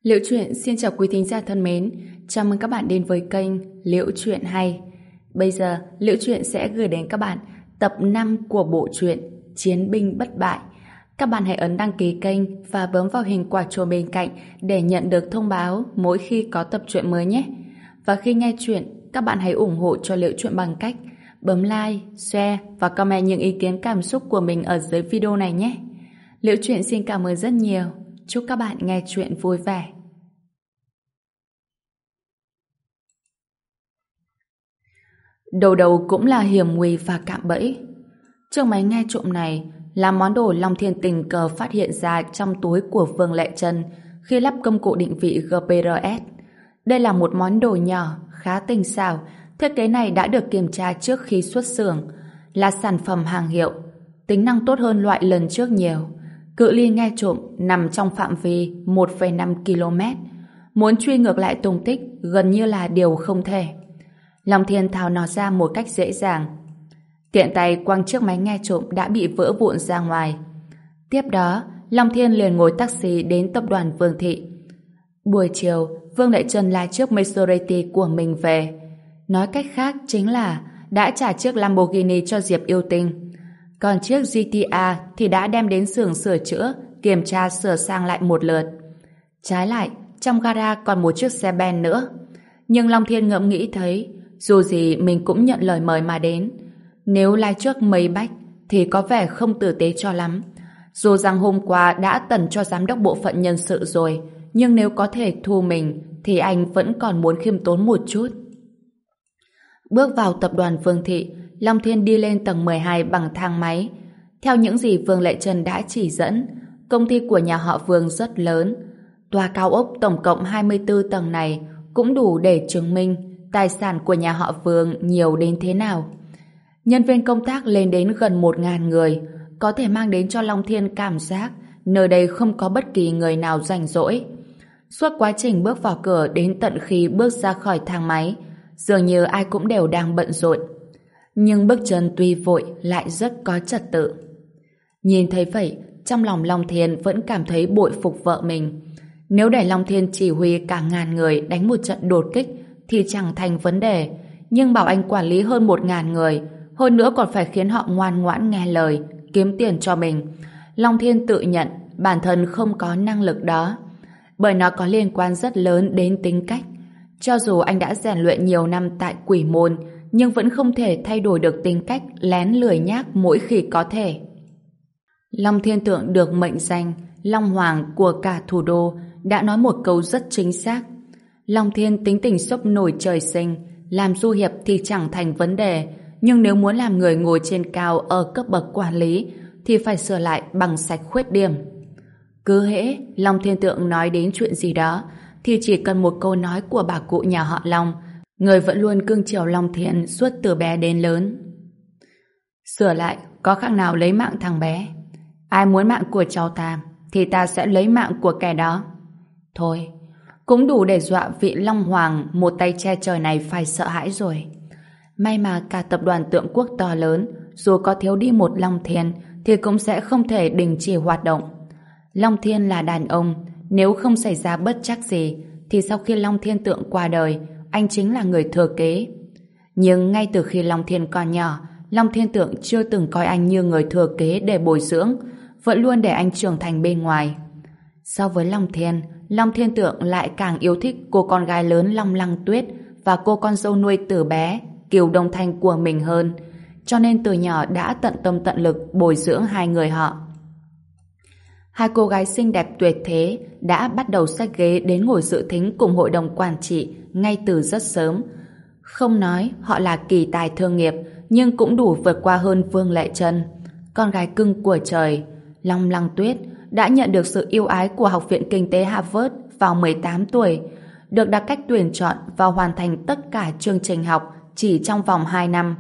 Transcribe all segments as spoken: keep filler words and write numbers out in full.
Liễu Chuyện xin chào quý thính giả thân mến, chào mừng các bạn đến với kênh Liễu Chuyện Hay. Bây giờ, Liễu Chuyện sẽ gửi đến các bạn tập năm của bộ truyện Chiến binh bất bại. Các bạn hãy ấn đăng ký kênh và bấm vào hình quả chuông bên cạnh để nhận được thông báo mỗi khi có tập truyện mới nhé. Và khi nghe chuyện, các bạn hãy ủng hộ cho Liễu Chuyện bằng cách bấm like, share và comment những ý kiến cảm xúc của mình ở dưới video này nhé. Liễu Chuyện xin cảm ơn rất nhiều. Chúc các bạn nghe chuyện vui vẻ. Đầu đầu cũng là hiểm nguy và cạm bẫy. Chiếc máy nghe trộm này là món đồ Long Thiên tình cờ phát hiện ra trong túi của Vương Lệ Trân khi lắp công cụ định vị giê pê rờ ét. Đây là một món đồ nhỏ, khá tinh xảo. Thiết kế này đã được kiểm tra trước khi xuất xưởng, là sản phẩm hàng hiệu, tính năng tốt hơn loại lần trước nhiều. Cự ly nghe trộm nằm trong phạm vi một phẩy năm ki lô mét. Muốn truy ngược lại tung tích gần như là điều không thể. Long Thiên tháo nó ra một cách dễ dàng. Tiện tay quăng chiếc máy nghe trộm đã bị vỡ vụn ra ngoài. Tiếp đó, Long Thiên liền ngồi taxi đến tập đoàn Vương Thị. Buổi chiều, Vương Lệ Trân lái chiếc Maserati của mình về. Nói cách khác chính là đã trả chiếc Lamborghini cho Diệp Yêu Tinh. Còn chiếc giê tê a thì đã đem đến xưởng sửa chữa, kiểm tra sửa sang lại một lượt. Trái lại, trong gara còn một chiếc xe Ben nữa. Nhưng Long Thiên ngẫm nghĩ thấy, dù gì mình cũng nhận lời mời mà đến. Nếu lái trước mấy bách thì có vẻ không tử tế cho lắm. Dù rằng hôm qua đã tần cho giám đốc bộ phận nhân sự rồi, nhưng nếu có thể thu mình thì anh vẫn còn muốn khiêm tốn một chút. Bước vào tập đoàn Vương Thị, Long Thiên đi lên tầng mười hai bằng thang máy. Theo những gì Vương Lệ Trân đã chỉ dẫn, công ty của nhà họ Vương rất lớn. Tòa cao ốc tổng cộng hai mươi tư tầng này cũng đủ để chứng minh tài sản của nhà họ Vương nhiều đến thế nào. Nhân viên công tác lên đến gần một nghìn người, có thể mang đến cho Long Thiên cảm giác nơi đây không có bất kỳ người nào rảnh rỗi. Suốt quá trình bước vào cửa đến tận khi bước ra khỏi thang máy, dường như ai cũng đều đang bận rộn. Nhưng bước chân tuy vội lại rất có trật tự. Nhìn thấy vậy, trong lòng Long Thiên vẫn cảm thấy bội phục vợ mình. Nếu để Long Thiên chỉ huy cả ngàn người đánh một trận đột kích thì chẳng thành vấn đề, nhưng bảo anh quản lý hơn một ngàn người, hơn nữa còn phải khiến họ ngoan ngoãn nghe lời, kiếm tiền cho mình. Long Thiên tự nhận bản thân không có năng lực đó, bởi nó có liên quan rất lớn đến tính cách. Cho dù anh đã rèn luyện nhiều năm tại Quỷ Môn, nhưng vẫn không thể thay đổi được tính cách lén lười nhác mỗi khi có thể. Long Thiên Tượng được mệnh danh Long Hoàng của cả thủ đô đã nói một câu rất chính xác. Long Thiên tính tình sốc nổi trời sinh, làm du hiệp thì chẳng thành vấn đề, nhưng nếu muốn làm người ngồi trên cao ở cấp bậc quản lý thì phải sửa lại bằng sạch khuyết điểm. Cứ hễ Long Thiên Tượng nói đến chuyện gì đó thì chỉ cần một câu nói của bà cụ nhà họ Long, người vẫn luôn cưng chiều Long Thiên suốt từ bé đến lớn. Sửa lại có khác nào lấy mạng thằng bé? Ai muốn mạng của cháu ta thì ta sẽ lấy mạng của kẻ đó. Thôi, cũng đủ để dọa vị Long Hoàng một tay che trời này phải sợ hãi rồi. May mà cả tập đoàn Tượng Quốc to lớn, dù có thiếu đi một Long Thiên thì cũng sẽ không thể đình chỉ hoạt động. Long Thiên là đàn ông, nếu không xảy ra bất trắc gì thì sau khi Long Thiên Tượng qua đời, anh chính là người thừa kế. Nhưng ngay từ khi Long Thiên còn nhỏ, Long Thiên Tượng chưa từng coi anh như người thừa kế để bồi dưỡng, vẫn luôn để anh trưởng thành bên ngoài. So với Long Thiên, Long Thiên Tượng lại càng yêu thích cô con gái lớn Long Lăng Tuyết và cô con dâu nuôi từ bé, Kiều Đông Thanh của mình hơn, cho nên từ nhỏ đã tận tâm tận lực bồi dưỡng hai người họ. Hai cô gái xinh đẹp tuyệt thế đã bắt đầu xách ghế đến ngồi dự thính cùng hội đồng quản trị ngay từ rất sớm. Không nói họ là kỳ tài thương nghiệp, nhưng cũng đủ vượt qua hơn Vương Lệ Trân, con gái cưng của trời. Long Lăng Tuyết đã nhận được sự yêu ái của Học viện Kinh tế Harvard vào mười tám tuổi, được đặt cách tuyển chọn và hoàn thành tất cả chương trình học chỉ trong vòng hai năm.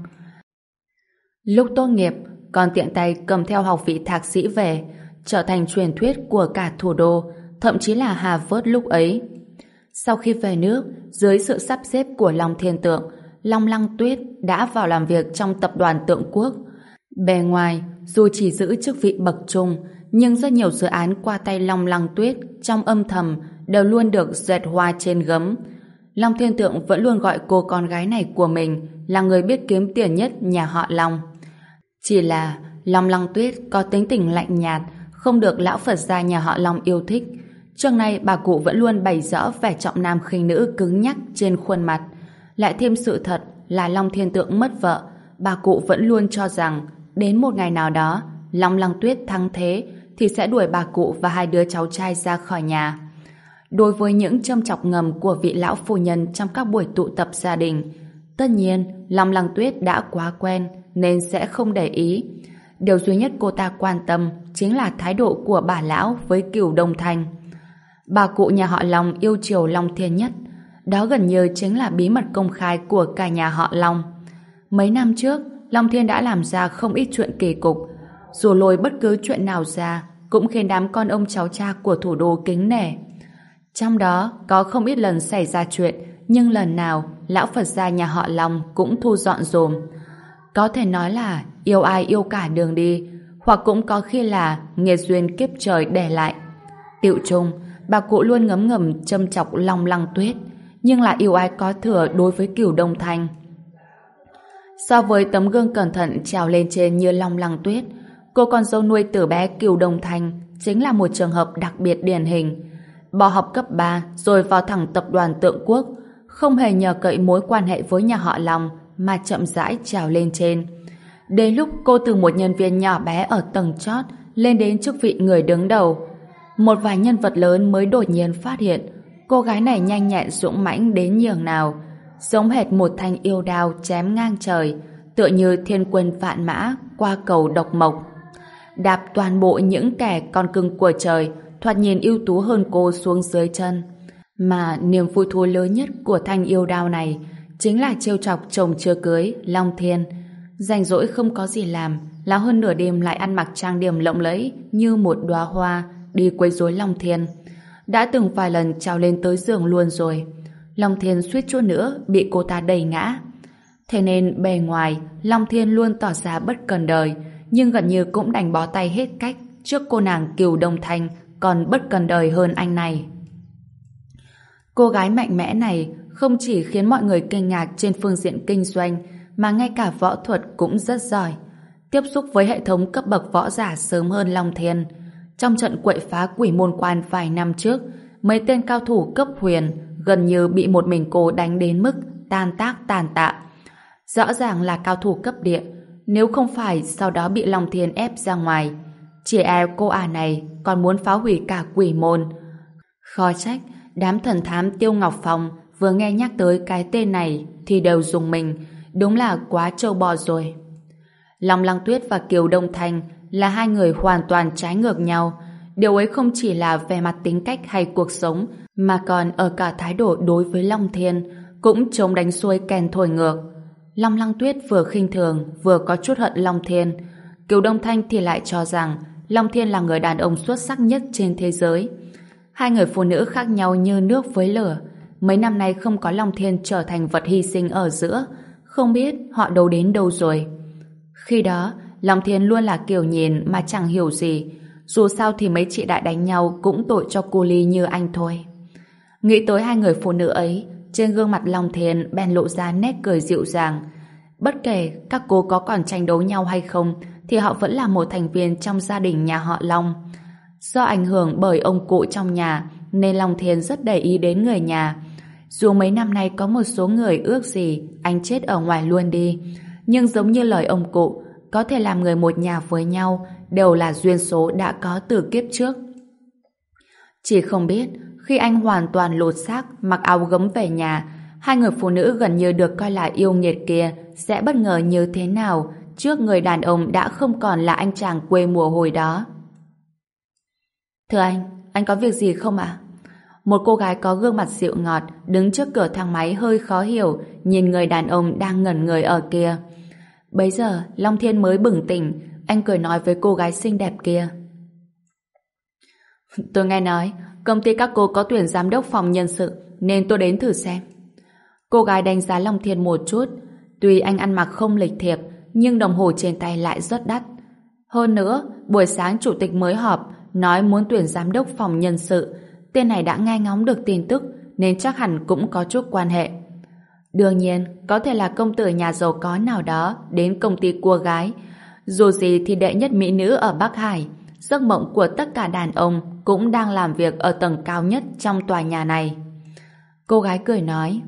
Lúc tốt nghiệp, còn tiện tay cầm theo học vị thạc sĩ về, trở thành truyền thuyết của cả thủ đô, thậm chí là Harvard lúc ấy. Sau khi về nước, dưới sự sắp xếp của Long Thiên Tượng, Long Lăng Tuyết đã vào làm việc trong tập đoàn Tượng Quốc. Bề ngoài, dù chỉ giữ chức vị bậc trung, nhưng rất nhiều dự án qua tay Long Lăng Tuyết trong âm thầm đều luôn được dệt hoa trên gấm. Long Thiên Tượng vẫn luôn gọi cô con gái này của mình là người biết kiếm tiền nhất nhà họ Long. Chỉ là Long Lăng Tuyết có tính tình lạnh nhạt, không được lão Phật gia nhà họ Long yêu thích. Trước nay bà cụ vẫn luôn bày rõ vẻ trọng nam khinh nữ cứng nhắc trên khuôn mặt. Lại thêm sự thật là Long Thiên Tượng mất vợ, bà cụ vẫn luôn cho rằng đến một ngày nào đó Long Lăng Tuyết thắng thế thì sẽ đuổi bà cụ và hai đứa cháu trai ra khỏi nhà. Đối với những châm chọc ngầm của vị lão phu nhân trong các buổi tụ tập gia đình, tất nhiên Long Lăng Tuyết đã quá quen nên sẽ không để ý. Điều duy nhất cô ta quan tâm chính là thái độ của bà lão với Cửu Đông Thanh. Bà cụ nhà họ Long yêu chiều Long Thiên nhất, đó gần như chính là bí mật công khai của cả nhà họ Long. Mấy năm trước, Long Thiên đã làm ra không ít chuyện kỳ cục, dù lôi bất cứ chuyện nào ra cũng khiến đám con ông cháu cha của thủ đô kính nể. Trong đó có không ít lần xảy ra chuyện, nhưng lần nào lão Phật gia nhà họ Long cũng thu dọn dùm. Có thể nói là yêu ai yêu cả đường đi, hoặc cũng có khi là nghiệt duyên kiếp trời để lại. Tựu chung, bà cụ luôn ngấm ngầm châm chọc Long Lăng Tuyết, nhưng lại yêu ai có thừa đối với Cửu Đông Thanh. So với tấm gương cẩn thận trèo lên trên như Long Lăng Tuyết, cô con dâu nuôi từ bé Cửu Đông Thanh chính là một trường hợp đặc biệt điển hình. Bỏ học cấp ba rồi vào thẳng tập đoàn Tượng Quốc, không hề nhờ cậy mối quan hệ với nhà họ Long mà chậm rãi trèo lên trên. Đến lúc cô từ một nhân viên nhỏ bé ở tầng chót lên đến chức vị người đứng đầu, một vài nhân vật lớn mới đột nhiên phát hiện cô gái này nhanh nhẹn dũng mãnh đến nhường nào, giống hệt một thanh yêu đao chém ngang trời, tựa như thiên quân vạn mã qua cầu độc mộc, đạp toàn bộ những kẻ con cưng của trời thoạt nhìn ưu tú hơn cô xuống dưới chân. Mà niềm vui thú lớn nhất của thanh yêu đao này chính là trêu chọc chồng chưa cưới Long Thiên. Rảnh rỗi không có gì làm, lão hơn nửa đêm lại ăn mặc trang điểm lộng lẫy như một đóa hoa đi quấy rối Long Thiên. Đã từng vài lần trèo lên tới giường luôn rồi. Long Thiên suýt chút nữa bị cô ta đẩy ngã. Thế nên bề ngoài Long Thiên luôn tỏ ra bất cần đời, nhưng gần như cũng đành bó tay hết cách trước cô nàng Cửu Đông Thanh còn bất cần đời hơn anh này. Cô gái mạnh mẽ này không chỉ khiến mọi người kinh ngạc trên phương diện kinh doanh, mà ngay cả võ thuật cũng rất giỏi. Tiếp xúc với hệ thống cấp bậc võ giả sớm hơn Long Thiên. Trong trận quậy phá Quỷ Môn Quan vài năm trước, mấy tên cao thủ cấp huyền gần như bị một mình cô đánh đến mức tan tác tàn tạ. Rõ ràng là cao thủ cấp địa, nếu không phải sau đó bị Long Thiên ép ra ngoài. Chỉ e cô ả này còn muốn phá hủy cả Quỷ Môn. Khó trách đám thần thám Tiêu Ngọc Phong vừa nghe nhắc tới cái tên này thì đều dùng mình, đúng là quá trâu bò rồi. Long Lăng Tuyết và Kiều Đông Thanh là hai người hoàn toàn trái ngược nhau. Điều ấy không chỉ là về mặt tính cách hay cuộc sống, mà còn ở cả thái độ đối với Long Thiên, cũng chống đánh xuôi kèn thổi ngược. Long Lăng Tuyết vừa khinh thường vừa có chút hận Long Thiên. Kiều Đông Thanh thì lại cho rằng Long Thiên là người đàn ông xuất sắc nhất trên thế giới. Hai người phụ nữ khác nhau như nước với lửa. Mấy năm nay không có Long Thiên trở thành vật hy sinh ở giữa, không biết họ đâu đến đâu rồi. Khi đó, Long Thiên luôn là kiểu nhìn mà chẳng hiểu gì. Dù sao thì mấy chị đại đánh nhau cũng tội cho cô Ly như anh thôi. Nghĩ tới hai người phụ nữ ấy, trên gương mặt Long Thiên bèn lộ ra nét cười dịu dàng. Bất kể các cô có còn tranh đấu nhau hay không, thì họ vẫn là một thành viên trong gia đình nhà họ Long. Do ảnh hưởng bởi ông cụ trong nhà, nên Long Thiên rất để ý đến người nhà. Dù mấy năm nay có một số người ước gì anh chết ở ngoài luôn đi, nhưng giống như lời ông cụ, có thể làm người một nhà với nhau đều là duyên số đã có từ kiếp trước. Chỉ không biết khi anh hoàn toàn lột xác mặc áo gấm về nhà, hai người phụ nữ gần như được coi là yêu nghiệt kia sẽ bất ngờ như thế nào trước người đàn ông đã không còn là anh chàng quê mùa hồi đó. Thưa anh, anh có việc gì không ạ? Một cô gái có gương mặt dịu ngọt đứng trước cửa thang máy hơi khó hiểu nhìn người đàn ông đang ngẩn người ở kia. Bấy giờ Long Thiên mới bừng tỉnh, anh cười nói với cô gái xinh đẹp kia. Tôi nghe nói công ty các cô có tuyển giám đốc phòng nhân sự nên tôi đến thử xem. Cô gái đánh giá Long Thiên một chút. Tuy anh ăn mặc không lịch thiệp nhưng đồng hồ trên tay lại rất đắt. Hơn nữa buổi sáng chủ tịch mới họp nói muốn tuyển giám đốc phòng nhân sự, tên này đã nghe ngóng được tin tức nên chắc hẳn cũng có chút quan hệ. Đương nhiên, có thể là công tử nhà giàu có nào đó đến công ty cua gái. Dù gì thì đệ nhất mỹ nữ ở Bắc Hải, giấc mộng của tất cả đàn ông cũng đang làm việc ở tầng cao nhất trong tòa nhà này. Cô gái cười nói: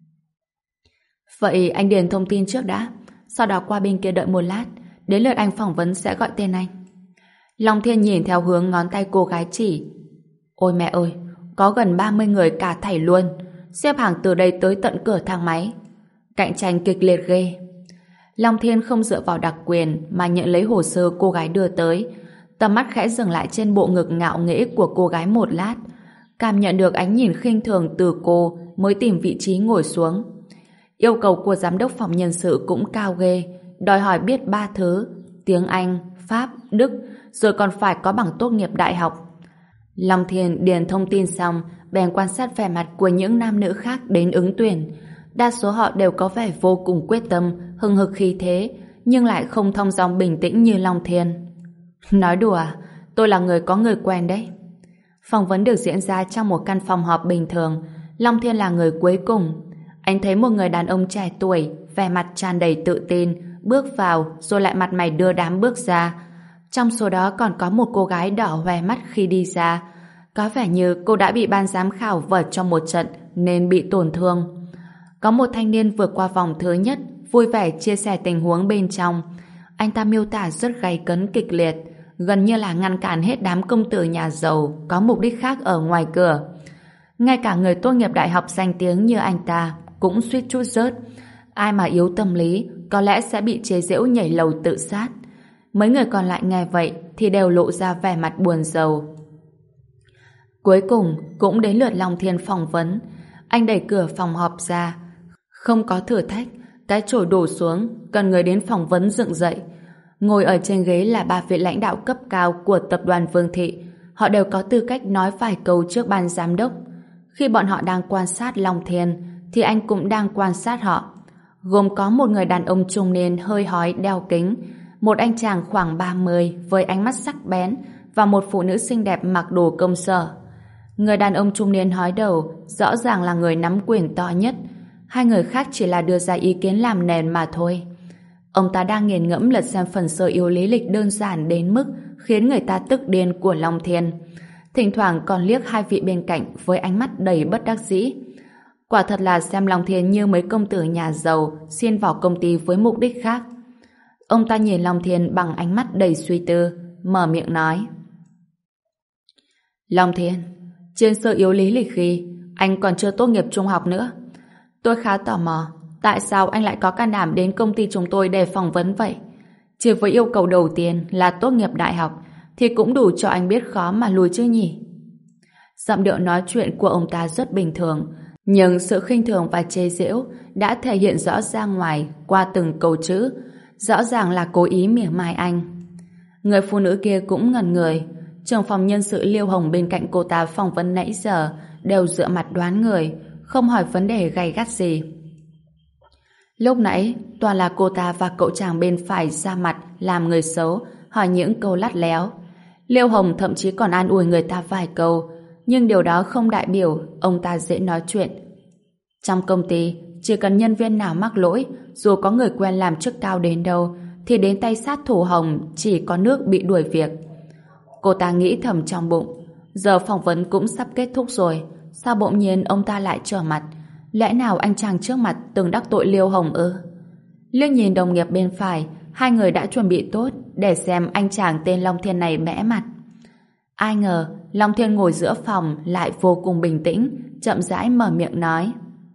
Vậy anh điền thông tin trước đã, sau đó qua bên kia đợi một lát, đến lượt anh phỏng vấn sẽ gọi tên anh. Long Thiên nhìn theo hướng ngón tay cô gái chỉ. Ôi mẹ ơi, có gần ba mươi người cả thảy luôn, xếp hàng từ đây tới tận cửa thang máy. Cạnh tranh kịch liệt ghê. Long Thiên không dựa vào đặc quyền mà nhận lấy hồ sơ cô gái đưa tới, tầm mắt khẽ dừng lại trên bộ ngực ngạo nghễ của cô gái một lát, cảm nhận được ánh nhìn khinh thường từ cô mới tìm vị trí ngồi xuống. Yêu cầu của giám đốc phòng nhân sự cũng cao ghê, đòi hỏi biết ba thứ: tiếng Anh, Pháp, Đức, rồi còn phải có bằng tốt nghiệp đại học. Long Thiên điền thông tin xong, bèn quan sát vẻ mặt của những nam nữ khác đến ứng tuyển. Đa số họ đều có vẻ vô cùng quyết tâm, hừng hực khí thế, nhưng lại không thong dong bình tĩnh như Long Thiên. Nói đùa à? Tôi là người có người quen đấy. Phỏng vấn được diễn ra trong một căn phòng họp bình thường. Long Thiên là người cuối cùng. Anh thấy một người đàn ông trẻ tuổi, vẻ mặt tràn đầy tự tin, bước vào rồi lại mặt mày đưa đám bước ra. Trong số đó còn có một cô gái đỏ hoe mắt khi đi ra. Có vẻ như cô đã bị ban giám khảo vợt trong một trận nên bị tổn thương. Có một thanh niên vượt qua vòng thứ nhất, vui vẻ chia sẻ tình huống bên trong. Anh ta miêu tả rất gay cấn kịch liệt, gần như là ngăn cản hết đám công tử nhà giàu có mục đích khác ở ngoài cửa. Ngay cả người tốt nghiệp đại học danh tiếng như anh ta cũng suýt chút rớt. Ai mà yếu tâm lý có lẽ sẽ bị chế giễu nhảy lầu tự sát. Mấy người còn lại nghe vậy thì đều lộ ra vẻ mặt buồn rầu. Cuối cùng cũng đến lượt Long Thiên phỏng vấn. Anh đẩy cửa phòng họp ra. Không có thử thách, cái chổi đổ xuống, cần người đến phỏng vấn dựng dậy. Ngồi ở trên ghế là ba vị lãnh đạo cấp cao của tập đoàn Vương Thị. Họ đều có tư cách nói vài câu trước ban giám đốc. Khi bọn họ đang quan sát Long Thiên thì anh cũng đang quan sát họ. Gồm có một người đàn ông trung niên hơi hói đeo kính, một anh chàng khoảng ba mươi với ánh mắt sắc bén và một phụ nữ xinh đẹp mặc đồ công sở. Người đàn ông trung niên hói đầu rõ ràng là người nắm quyền to nhất. Hai người khác chỉ là đưa ra ý kiến làm nền mà thôi. Ông ta đang nghiền ngẫm lật xem phần sơ yếu lý lịch đơn giản đến mức khiến người ta tức điên của Long Thiên. Thỉnh thoảng còn liếc hai vị bên cạnh với ánh mắt đầy bất đắc dĩ. Quả thật là xem Long Thiên như mấy công tử nhà giàu xin vào công ty với mục đích khác. Ông ta nhìn Long Thiên bằng ánh mắt đầy suy tư, mở miệng nói: Long Thiên, trên sơ yếu lý lịch ghi anh còn chưa tốt nghiệp trung học nữa. Tôi khá tò mò, tại sao anh lại có can đảm đến công ty chúng tôi để phỏng vấn vậy? Chỉ với yêu cầu đầu tiên là tốt nghiệp đại học thì cũng đủ cho anh biết khó mà lùi chứ nhỉ? Giọng điệu nói chuyện của ông ta rất bình thường, nhưng sự khinh thường và chế giễu đã thể hiện rõ ra ngoài qua từng câu chữ, rõ ràng là cố ý mỉa mai anh. Người phụ nữ kia cũng ngẩn người. Trưởng phòng nhân sự Liêu Hồng bên cạnh cô ta phỏng vấn nãy giờ đều dựa mặt đoán người, không hỏi vấn đề gay gắt gì. Lúc nãy toàn là cô ta và cậu chàng bên phải ra mặt làm người xấu, hỏi những câu lắt léo. Liêu Hồng thậm chí còn an ủi người ta vài câu, nhưng điều đó không đại biểu ông ta dễ nói chuyện. Trong công ty, chỉ cần nhân viên nào mắc lỗi, dù có người quen làm chức cao đến đâu, thì đến tay sát thủ Hồng chỉ có nước bị đuổi việc. Cô ta nghĩ thầm trong bụng, giờ phỏng vấn cũng sắp kết thúc rồi, sao bỗng nhiên ông ta lại trở mặt? Lẽ nào anh chàng trước mặt từng đắc tội Liêu Hồng ư? Liếc nhìn đồng nghiệp bên phải, hai người đã chuẩn bị tốt để xem anh chàng tên Long Thiên này bẽ mặt. Ai ngờ Long Thiên ngồi giữa phòng lại vô cùng bình tĩnh, chậm rãi mở miệng nói: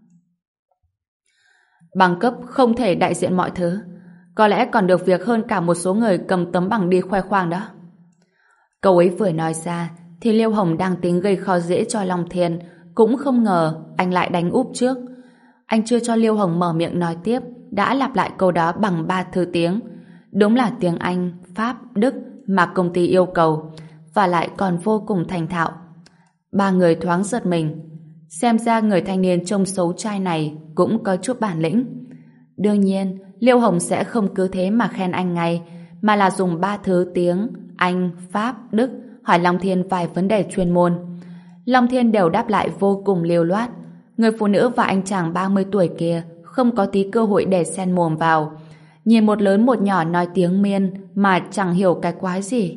Bằng cấp không thể đại diện mọi thứ, có lẽ còn được việc hơn cả một số người cầm tấm bằng đi khoe khoang đó. Câu ấy vừa nói ra thì Liêu Hồng đang tính gây khó dễ cho Long Thiên, cũng không ngờ anh lại đánh úp trước. Anh chưa cho Liêu Hồng mở miệng nói tiếp đã lặp lại câu đó bằng ba thứ tiếng. Đúng là tiếng Anh, Pháp, Đức mà công ty yêu cầu, và lại còn vô cùng thành thạo. Ba người thoáng giật mình. Xem ra người thanh niên trông xấu trai này cũng có chút bản lĩnh. Đương nhiên, Liêu Hồng sẽ không cứ thế mà khen anh ngay, mà là dùng ba thứ tiếng Anh, Pháp, Đức hỏi Long Thiên vài vấn đề chuyên môn. Long Thiên đều đáp lại vô cùng liều loát. Người phụ nữ và anh chàng ba mươi tuổi kia không có tí cơ hội để xen mồm vào. Nhìn một lớn một nhỏ nói tiếng Miên mà chẳng hiểu cái quái gì.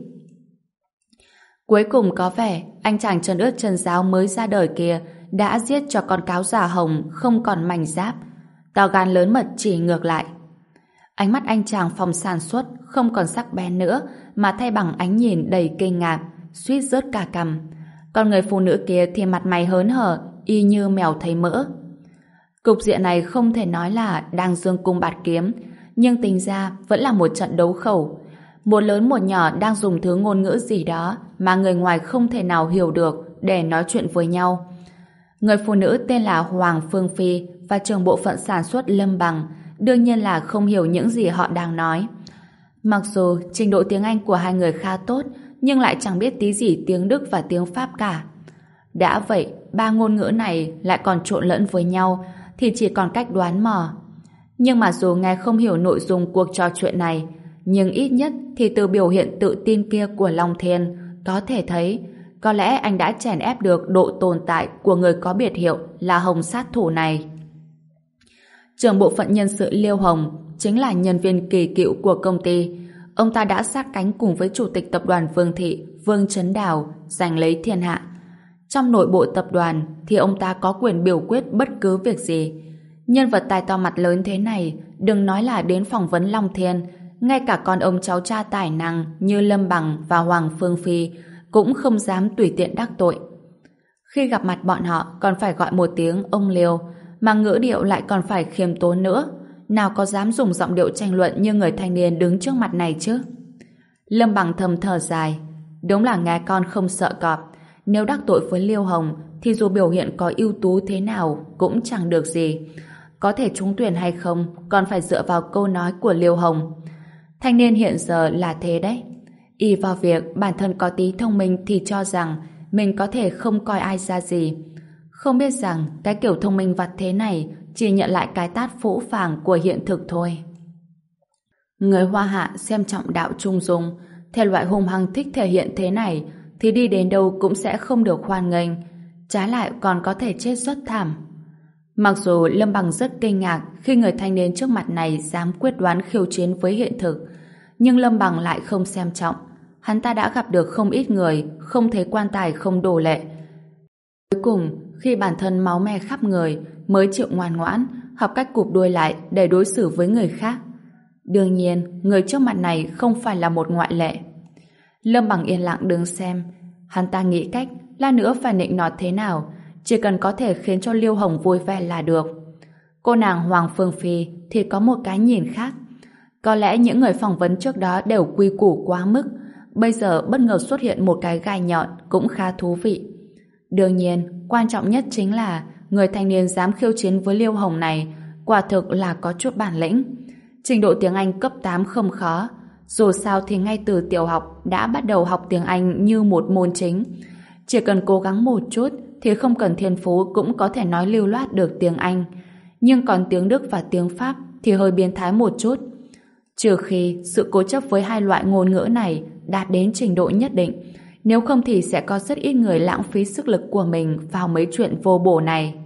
Cuối cùng có vẻ anh chàng chân ướt chân ráo mới ra đời kia đã giết cho con cáo già hồng không còn mảnh giáp. To gan lớn mật chỉ ngược lại. Ánh mắt anh chàng phòng sản xuất không còn sắc bén nữa mà thay bằng ánh nhìn đầy kinh ngạc, suýt rớt cả cằm. Còn người phụ nữ kia thì mặt mày hớn hở, y như mèo thấy mỡ. Cục diện này không thể nói là đang dương cung bạt kiếm, nhưng tính ra vẫn là một trận đấu khẩu. Một lớn một nhỏ đang dùng thứ ngôn ngữ gì đó mà người ngoài không thể nào hiểu được để nói chuyện với nhau. Người phụ nữ tên là Hoàng Phương Phi và trưởng bộ phận sản xuất Lâm Bằng đương nhiên là không hiểu những gì họ đang nói. Mặc dù trình độ tiếng Anh của hai người khá tốt, nhưng lại chẳng biết tí gì tiếng Đức và tiếng Pháp cả. Đã vậy, ba ngôn ngữ này lại còn trộn lẫn với nhau, thì chỉ còn cách đoán mò. Nhưng mà dù nghe không hiểu nội dung cuộc trò chuyện này, nhưng ít nhất thì từ biểu hiện tự tin kia của Long Thiên có thể thấy có lẽ anh đã chèn ép được độ tồn tại của người có biệt hiệu là Hồng sát thủ này. Trưởng bộ phận nhân sự Liêu Hồng chính là nhân viên kỳ cựu của công ty. Ông ta đã sát cánh cùng với chủ tịch tập đoàn Vương Thị, Vương Chấn Đào, giành lấy thiên hạ. Trong nội bộ tập đoàn thì ông ta có quyền biểu quyết bất cứ việc gì. Nhân vật tài to mặt lớn thế này, đừng nói là đến phỏng vấn Long Thiên, ngay cả con ông cháu cha tài năng như Lâm Bằng và Hoàng Phương Phi cũng không dám tùy tiện đắc tội. Khi gặp mặt bọn họ còn phải gọi một tiếng ông Liêu, mà ngữ điệu lại còn phải khiêm tốn nữa. Nào có dám dùng giọng điệu tranh luận như người thanh niên đứng trước mặt này chứ? Lâm Bằng thầm thở dài. Đúng là nghe con không sợ cọp. Nếu đắc tội với Liêu Hồng thì dù biểu hiện có ưu tú thế nào cũng chẳng được gì. Có thể trúng tuyển hay không còn phải dựa vào câu nói của Liêu Hồng. Thanh niên hiện giờ là thế đấy. Y vào việc bản thân có tí thông minh thì cho rằng mình có thể không coi ai ra gì. Không biết rằng cái kiểu thông minh vặt thế này chỉ nhận lại cái tát phũ phàng của hiện thực thôi. Người Hoa Hạ xem trọng đạo trung dung, theo loại hung hăng thích thể hiện thế này thì đi đến đâu cũng sẽ không được hoan nghênh, trái lại còn có thể chết rất thảm. Mặc dù Lâm Bằng rất kinh ngạc khi người thanh niên trước mặt này dám quyết đoán khiêu chiến với hiện thực, nhưng Lâm Bằng lại không xem trọng. Hắn ta đã gặp được không ít người không thấy quan tài không đổ lệ. Cuối cùng, khi bản thân máu me khắp người mới chịu ngoan ngoãn, học cách cụp đuôi lại để đối xử với người khác. Đương nhiên, người trước mặt này không phải là một ngoại lệ. Lâm Bằng yên lặng đứng xem. Hắn ta nghĩ cách, lát nữa phải nịnh nọt thế nào, chỉ cần có thể khiến cho Liêu Hồng vui vẻ là được. Cô nàng Hoàng Phương Phi thì có một cái nhìn khác. Có lẽ những người phỏng vấn trước đó đều quy củ quá mức, bây giờ bất ngờ xuất hiện một cái gai nhọn cũng khá thú vị. Đương nhiên, quan trọng nhất chính là người thanh niên dám khiêu chiến với Liêu Hồng này quả thực là có chút bản lĩnh. Trình độ tiếng Anh cấp tám không khó, dù sao thì ngay từ tiểu học đã bắt đầu học tiếng Anh như một môn chính. Chỉ cần cố gắng một chút thì không cần thiên phú cũng có thể nói lưu loát được tiếng Anh. Nhưng còn tiếng Đức và tiếng Pháp thì hơi biến thái một chút. Trừ khi sự cố chấp với hai loại ngôn ngữ này đạt đến trình độ nhất định, nếu không thì sẽ có rất ít người lãng phí sức lực của mình vào mấy chuyện vô bổ này.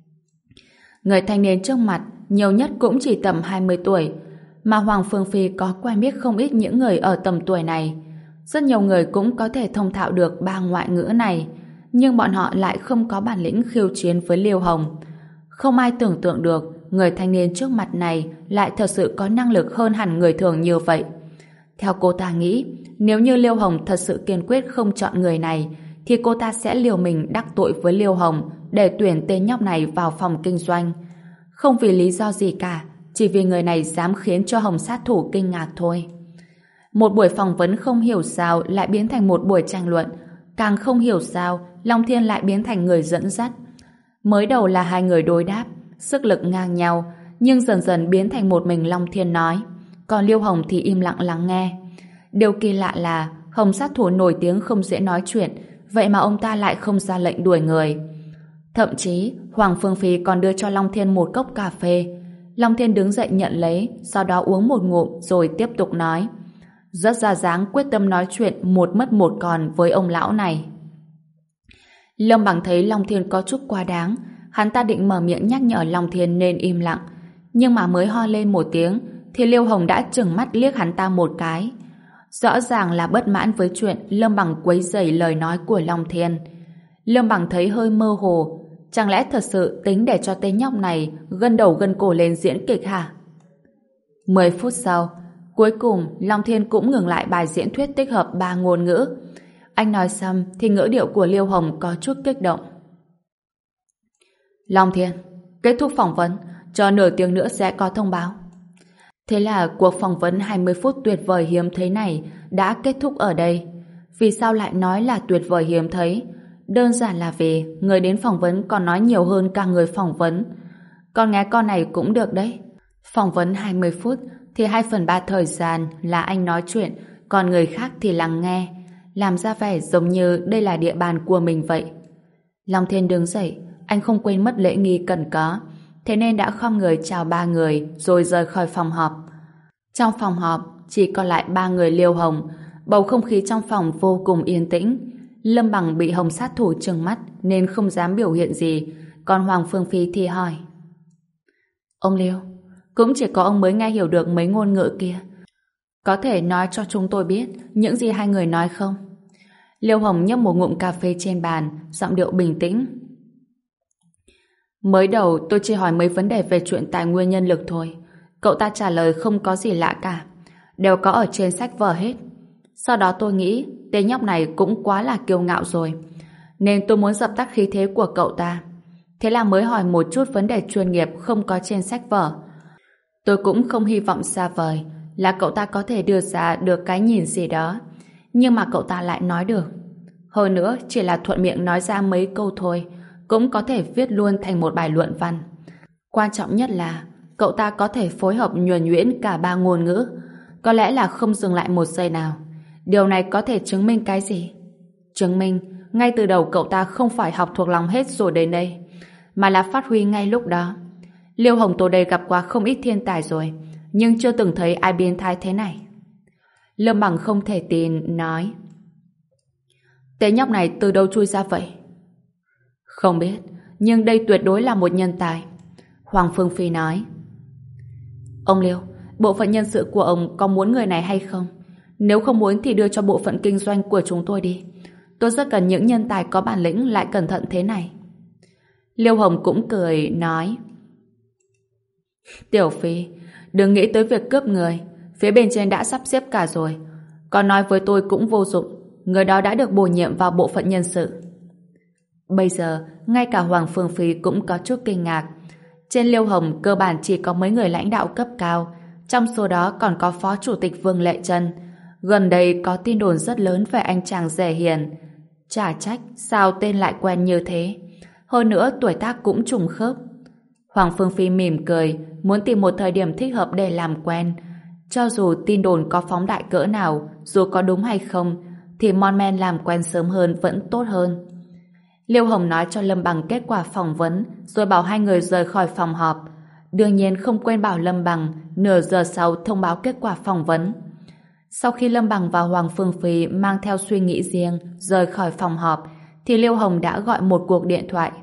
Người thanh niên trước mặt nhiều nhất cũng chỉ tầm hai mươi tuổi, mà Hoàng Phương Phi có quen biết không ít những người ở tầm tuổi này. Rất nhiều người cũng có thể thông thạo được ba ngoại ngữ này, nhưng bọn họ lại không có bản lĩnh khiêu chiến với Liêu Hồng. Không ai tưởng tượng được người thanh niên trước mặt này lại thật sự có năng lực hơn hẳn người thường như vậy. Theo cô ta nghĩ, nếu như Liêu Hồng thật sự kiên quyết không chọn người này, thì cô ta sẽ liều mình đắc tội với Liêu Hồng để tuyển tên nhóc này vào phòng kinh doanh. Không vì lý do gì cả, chỉ vì người này dám khiến cho Hồng sát thủ kinh ngạc thôi. Một buổi phỏng vấn không hiểu sao lại biến thành một buổi tranh luận, càng không hiểu sao Long Thiên lại biến thành người dẫn dắt. Mới đầu là hai người đối đáp, sức lực ngang nhau, nhưng dần dần biến thành một mình Long Thiên nói, còn Liêu Hồng thì im lặng lắng nghe. Điều kỳ lạ là Hồng sát thủ nổi tiếng không dễ nói chuyện, vậy mà ông ta lại không ra lệnh đuổi người. Thậm chí Hoàng Phương Phi còn đưa cho Long Thiên một cốc cà phê. Long Thiên đứng dậy nhận lấy, sau đó uống một ngụm rồi tiếp tục nói, rất ra dáng quyết tâm nói chuyện một mất một còn với ông lão này. Lâm Bằng thấy Long Thiên có chút quá đáng, hắn ta định mở miệng nhắc nhở Long Thiên nên im lặng, nhưng mà mới ho lên một tiếng thì Liêu Hồng đã trừng mắt liếc hắn ta một cái. Rõ ràng là bất mãn với chuyện Lâm Bằng quấy rầy lời nói của Long Thiên. Lâm Bằng thấy hơi mơ hồ, chẳng lẽ thật sự tính để cho tên nhóc này gân đầu gân cổ lên diễn kịch hả? Mười phút sau, cuối cùng Long Thiên cũng ngừng lại bài diễn thuyết tích hợp ba ngôn ngữ. Anh nói xong thì ngữ điệu của Liêu Hồng có chút kích động. Long Thiên, kết thúc phỏng vấn, cho nửa tiếng nữa sẽ có thông báo. Thế là cuộc phỏng vấn hai mươi phút tuyệt vời hiếm thấy này đã kết thúc ở đây. Vì sao lại nói là tuyệt vời hiếm thấy? Đơn giản là vì người đến phỏng vấn còn nói nhiều hơn cả người phỏng vấn. Con nghe con này cũng được đấy. Phỏng vấn hai mươi phút thì hai phần ba thời gian là anh nói chuyện, còn người khác thì lắng nghe, làm ra vẻ giống như đây là địa bàn của mình vậy. Long Thiên đứng dậy, anh không quên mất lễ nghi cần có, thế nên đã khom người chào ba người rồi rời khỏi phòng họp. Trong phòng họp chỉ còn lại ba người Liêu Hồng, bầu không khí trong phòng vô cùng yên tĩnh. Lâm Bằng bị Hồng sát thủ trừng mắt nên không dám biểu hiện gì, còn Hoàng Phương Phi thì hỏi: Ông Liêu, cũng chỉ có ông mới nghe hiểu được mấy ngôn ngữ kia. Có thể nói cho chúng tôi biết những gì hai người nói không? Liêu Hồng nhấp một ngụm cà phê trên bàn, giọng điệu bình tĩnh. Mới đầu tôi chỉ hỏi mấy vấn đề về chuyện tài nguyên nhân lực thôi. Cậu ta trả lời không có gì lạ cả, đều có ở trên sách vở hết. Sau đó tôi nghĩ tên nhóc này cũng quá là kiêu ngạo rồi, nên tôi muốn dập tắt khí thế của cậu ta. Thế là mới hỏi một chút vấn đề chuyên nghiệp không có trên sách vở. Tôi cũng không hy vọng xa vời là cậu ta có thể đưa ra được cái nhìn gì đó, nhưng mà cậu ta lại nói được. Hơn nữa chỉ là thuận miệng nói ra mấy câu thôi, cũng có thể viết luôn thành một bài luận văn. Quan trọng nhất là cậu ta có thể phối hợp nhuần nhuyễn cả ba ngôn ngữ, có lẽ là không dừng lại một giây nào. Điều này có thể chứng minh cái gì? Chứng minh ngay từ đầu cậu ta không phải học thuộc lòng hết rồi đến đây, mà là phát huy ngay lúc đó. Liêu Hồng tôi đây gặp qua không ít thiên tài rồi, nhưng chưa từng thấy ai biến thái thế này. Lâm Bằng không thể tin, nói: Tên nhóc này từ đâu chui ra vậy? Không biết, nhưng đây tuyệt đối là một nhân tài. Hoàng Phương Phi nói: Ông Liêu, bộ phận nhân sự của ông có muốn người này hay không? Nếu không muốn thì đưa cho bộ phận kinh doanh của chúng tôi đi. Tôi rất cần những nhân tài có bản lĩnh lại cẩn thận thế này. Liêu Hồng cũng cười, nói: Tiểu Phi, đừng nghĩ tới việc cướp người. Phía bên trên đã sắp xếp cả rồi. Còn nói với tôi cũng vô dụng. Người đó đã được bổ nhiệm vào bộ phận nhân sự. Bây giờ, ngay cả Hoàng Phương Phi cũng có chút kinh ngạc. Trên Liêu Hồng cơ bản chỉ có mấy người lãnh đạo cấp cao. Trong số đó còn có Phó Chủ tịch Vương Lệ Trân. Gần đây có tin đồn rất lớn về anh chàng rẻ hiền. Chả trách sao tên lại quen như thế. Hơn nữa tuổi tác cũng trùng khớp. Hoàng Phương Phi mỉm cười, muốn tìm một thời điểm thích hợp để làm quen. Cho dù tin đồn có phóng đại cỡ nào, dù có đúng hay không, thì Mon Men làm quen sớm hơn vẫn tốt hơn. Liêu Hồng nói cho Lâm Bằng kết quả phỏng vấn, rồi bảo hai người rời khỏi phòng họp. Đương nhiên không quên bảo Lâm Bằng nửa giờ sau thông báo kết quả phỏng vấn. Sau khi Lâm Bằng và Hoàng Phương Phi mang theo suy nghĩ riêng rời khỏi phòng họp, thì Liêu Hồng đã gọi một cuộc điện thoại.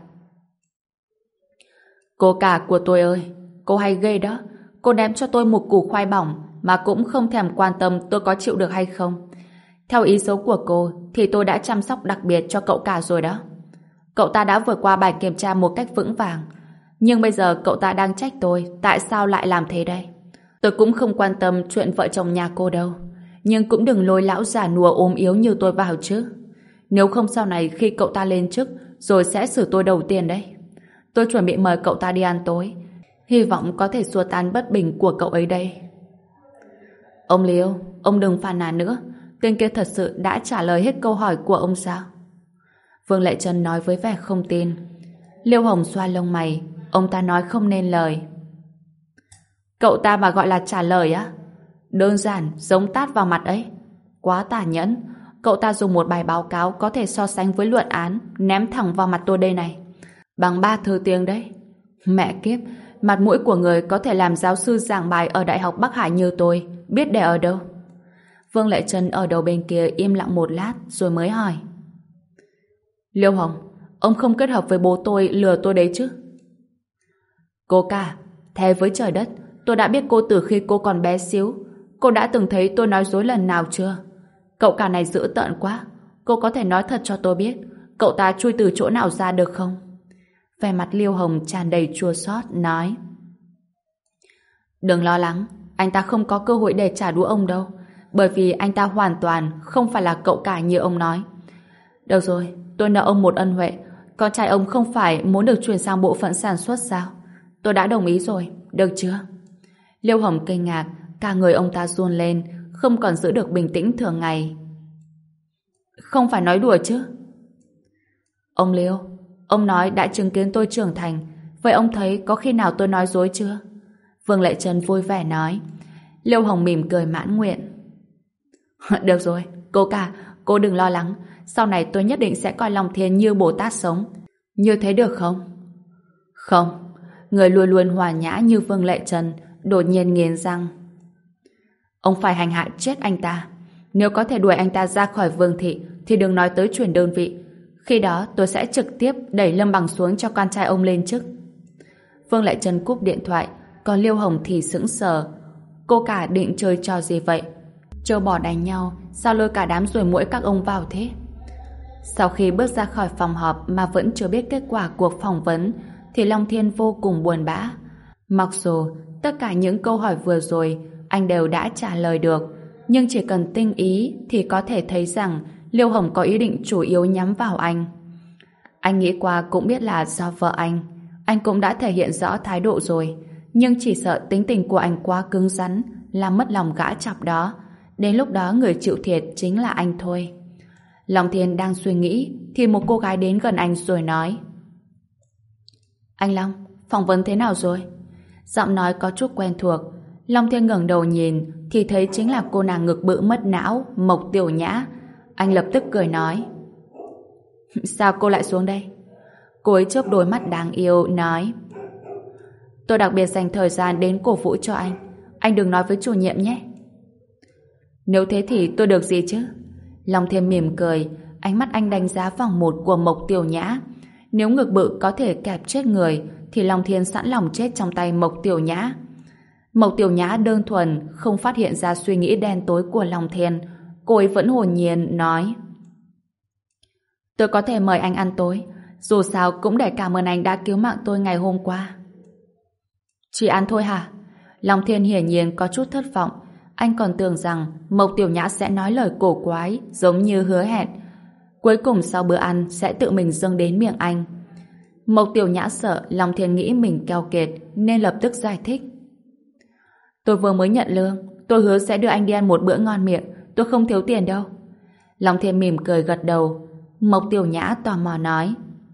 Cô cả của tôi ơi, cô hay ghê đó. Cô ném cho tôi một củ khoai bỏng mà cũng không thèm quan tâm tôi có chịu được hay không. Theo ý xấu của cô thì tôi đã chăm sóc đặc biệt cho cậu cả rồi đó. Cậu ta đã vượt qua bài kiểm tra một cách vững vàng. Nhưng bây giờ cậu ta đang trách tôi tại sao lại làm thế đây. Tôi cũng không quan tâm chuyện vợ chồng nhà cô đâu. Nhưng cũng đừng lôi lão già nùa ốm yếu như tôi vào chứ. Nếu không sau này khi cậu ta lên chức rồi sẽ xử tôi đầu tiên đấy. Tôi chuẩn bị mời cậu ta đi ăn tối. Hy vọng có thể xua tan bất bình của cậu ấy đây. Ông Liêu, ông đừng phàn nàn nữa. Tên kia thật sự đã trả lời hết câu hỏi của ông sao? Vương Lệ Trân nói với vẻ không tin. Liêu Hồng xoa lông mày. Ông ta nói không nên lời. Cậu ta mà gọi là trả lời á? Đơn giản giống tát vào mặt ấy. Quá tàn nhẫn. Cậu ta dùng một bài báo cáo có thể so sánh với luận án, ném thẳng vào mặt tôi đây này. Bằng ba thứ tiếng đấy. Mẹ kiếp, mặt mũi của người có thể làm giáo sư giảng bài ở Đại học Bắc Hải như tôi, biết để ở đâu? Vương Lệ Trân ở đầu bên kia im lặng một lát rồi mới hỏi. Liêu Hồng, Ông không kết hợp với bố tôi lừa tôi đấy chứ? Cô cả, thề với trời đất, tôi đã biết cô từ khi cô còn bé xíu. Cô đã từng thấy tôi nói dối lần nào chưa? Cậu cả này dữ tợn quá. Cô có thể nói thật cho tôi biết, cậu ta chui từ chỗ nào ra được không? Vẻ mặt Liêu Hồng tràn đầy chua xót nói. Đừng lo lắng, anh ta không có cơ hội để trả đũa ông đâu, bởi vì anh ta hoàn toàn không phải là cậu cả như ông nói. Được rồi, tôi nợ ông một ân huệ. Con trai ông không phải muốn được chuyển sang bộ phận sản xuất sao? Tôi đã đồng ý rồi, được chưa? Liêu Hồng kinh ngạc, cả người ông ta run lên, không còn giữ được bình tĩnh thường ngày. Không phải nói đùa chứ? Ông Liêu, ông nói đã chứng kiến tôi trưởng thành, vậy ông thấy có khi nào tôi nói dối chưa? Vương Lệ Trân vui vẻ nói. Liêu Hồng mỉm cười mãn nguyện. Được rồi, cô cả, cô đừng lo lắng, sau này tôi nhất định sẽ coi Long Thiên như Bồ Tát sống. Như thế được không? Không, người luôn luôn hòa nhã như Vương Lệ Trân đột nhiên nghiến răng. Ông phải hành hạ chết anh ta. Nếu có thể đuổi anh ta ra khỏi Vương thị thì đừng nói tới chuyển đơn vị. Khi đó tôi sẽ trực tiếp đẩy Lâm Bằng xuống cho con trai ông lên chức. Vương Lệ Trân cúp điện thoại, còn Liêu Hồng thì sững sờ. Cô cả định chơi trò gì vậy? Trâu bò đánh nhau, sao lôi cả đám ruồi muỗi các ông vào thế? Sau khi bước ra khỏi phòng họp mà vẫn chưa biết kết quả cuộc phỏng vấn, thì Long Thiên vô cùng buồn bã. Mặc dù tất cả những câu hỏi vừa rồi anh đều đã trả lời được, nhưng chỉ cần tinh ý thì có thể thấy rằng Liêu Hồng có ý định chủ yếu nhắm vào anh. Anh nghĩ qua cũng biết là do vợ anh. Anh cũng đã thể hiện rõ thái độ rồi, nhưng chỉ sợ tính tình của anh quá cứng rắn, làm mất lòng gã chọc đó. Đến lúc đó người chịu thiệt chính là anh thôi. Long Thiên đang suy nghĩ thì một cô gái đến gần anh rồi nói. Anh Long, phỏng vấn thế nào rồi? Giọng nói có chút quen thuộc. Long Thiên ngẩng đầu nhìn thì thấy chính là cô nàng ngực bự mất não, Mộc Tiểu Nhã. Anh lập tức cười nói. Sao cô lại xuống đây? Cô ấy chớp đôi mắt đáng yêu nói. Tôi đặc biệt dành thời gian đến cổ vũ cho anh. Anh đừng nói với chủ nhiệm nhé. Nếu thế thì tôi được gì chứ? Long Thiên mỉm cười, ánh mắt anh đánh giá vòng một của Mộc Tiểu Nhã. Nếu ngực bự có thể kẹp chết người thì Long Thiên sẵn lòng chết trong tay Mộc Tiểu Nhã. Mộc Tiểu Nhã đơn thuần không phát hiện ra suy nghĩ đen tối của Long Thiên. Cô ấy vẫn hồn nhiên nói. Tôi có thể mời anh ăn tối, dù sao cũng để cảm ơn anh đã cứu mạng tôi ngày hôm qua. Chỉ ăn thôi hả? Long Thiên hiển nhiên có chút thất vọng. Anh còn tưởng rằng Mộc Tiểu Nhã sẽ nói lời cổ quái giống như hứa hẹn. Cuối cùng sau bữa ăn sẽ tự mình dâng đến miệng anh. Mộc Tiểu Nhã sợ Long Thiên nghĩ mình keo kiệt nên lập tức giải thích. Tôi vừa mới nhận lương, tôi hứa sẽ đưa anh đi ăn một bữa ngon miệng, tôi không thiếu tiền đâu. Long Thiên mỉm cười gật đầu. Mộc Tiểu Nhã tò mò nói.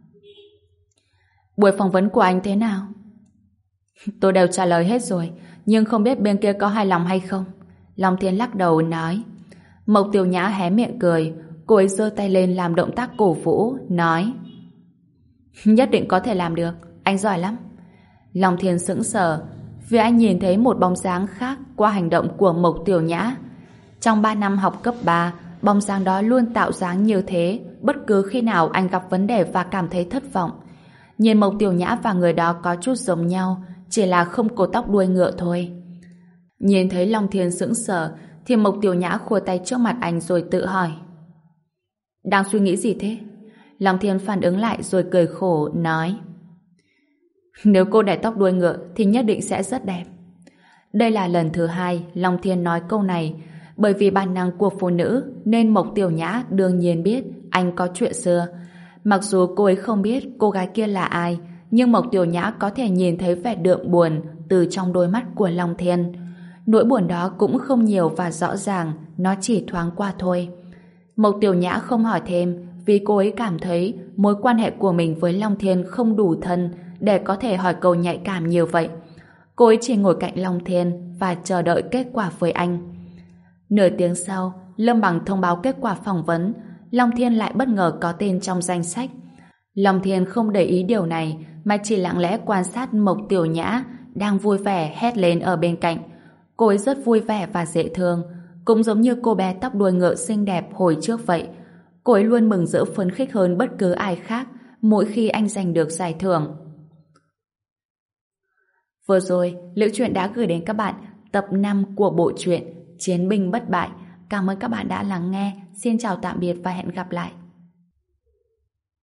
Buổi phỏng vấn của anh thế nào? Tôi đều trả lời hết rồi, nhưng không biết bên kia có hài lòng hay không. Long Thiên lắc đầu nói. Mộc Tiểu Nhã hé miệng cười, cô ấy giơ tay lên làm động tác cổ vũ, nói. Nhất định có thể làm được, anh giỏi lắm. Long Thiên sững sờ, vì anh nhìn thấy một bóng dáng khác qua hành động của Mộc Tiểu Nhã. Trong ba năm học cấp ba, bóng dáng đó luôn tạo dáng như thế, bất cứ khi nào anh gặp vấn đề và cảm thấy thất vọng. Nhìn Mộc Tiểu Nhã và người đó có chút giống nhau, chỉ là không cột tóc đuôi ngựa thôi. Nhìn thấy Long Thiên sững sờ, thì Mộc Tiểu Nhã khua tay trước mặt anh rồi tự hỏi. Đang suy nghĩ gì thế? Long Thiên phản ứng lại rồi cười khổ, nói. Nếu cô để tóc đuôi ngựa thì nhất định sẽ rất đẹp. Đây là lần thứ hai Long Thiên nói câu này, bởi vì bản năng của phụ nữ nên Mộc Tiểu Nhã đương nhiên biết anh có chuyện xưa. Mặc dù cô ấy không biết cô gái kia là ai, nhưng Mộc Tiểu Nhã có thể nhìn thấy vẻ đượm buồn từ trong đôi mắt của Long Thiên. Nỗi buồn đó cũng không nhiều và rõ ràng, nó chỉ thoáng qua thôi. Mộc Tiểu Nhã không hỏi thêm vì cô ấy cảm thấy mối quan hệ của mình với Long Thiên không đủ thân để có thể hỏi câu nhạy cảm như vậy. Cô ấy chỉ ngồi cạnh Long Thiên và chờ đợi kết quả với anh. Nửa tiếng sau, Lâm Bằng thông báo kết quả phỏng vấn. Long Thiên lại bất ngờ có tên trong danh sách. Long Thiên không để ý điều này mà chỉ lặng lẽ quan sát Mộc Tiểu Nhã đang vui vẻ hét lên ở bên cạnh. Cô ấy rất vui vẻ và dễ thương, cũng giống như cô bé tóc đuôi ngựa xinh đẹp hồi trước vậy. Cô ấy luôn mừng rỡ phấn khích hơn bất cứ ai khác mỗi khi anh giành được giải thưởng. Vừa rồi, Liễu Chuyện đã gửi đến các bạn tập năm của bộ truyện Chiến binh bất bại. Cảm ơn các bạn đã lắng nghe. Xin chào tạm biệt và hẹn gặp lại.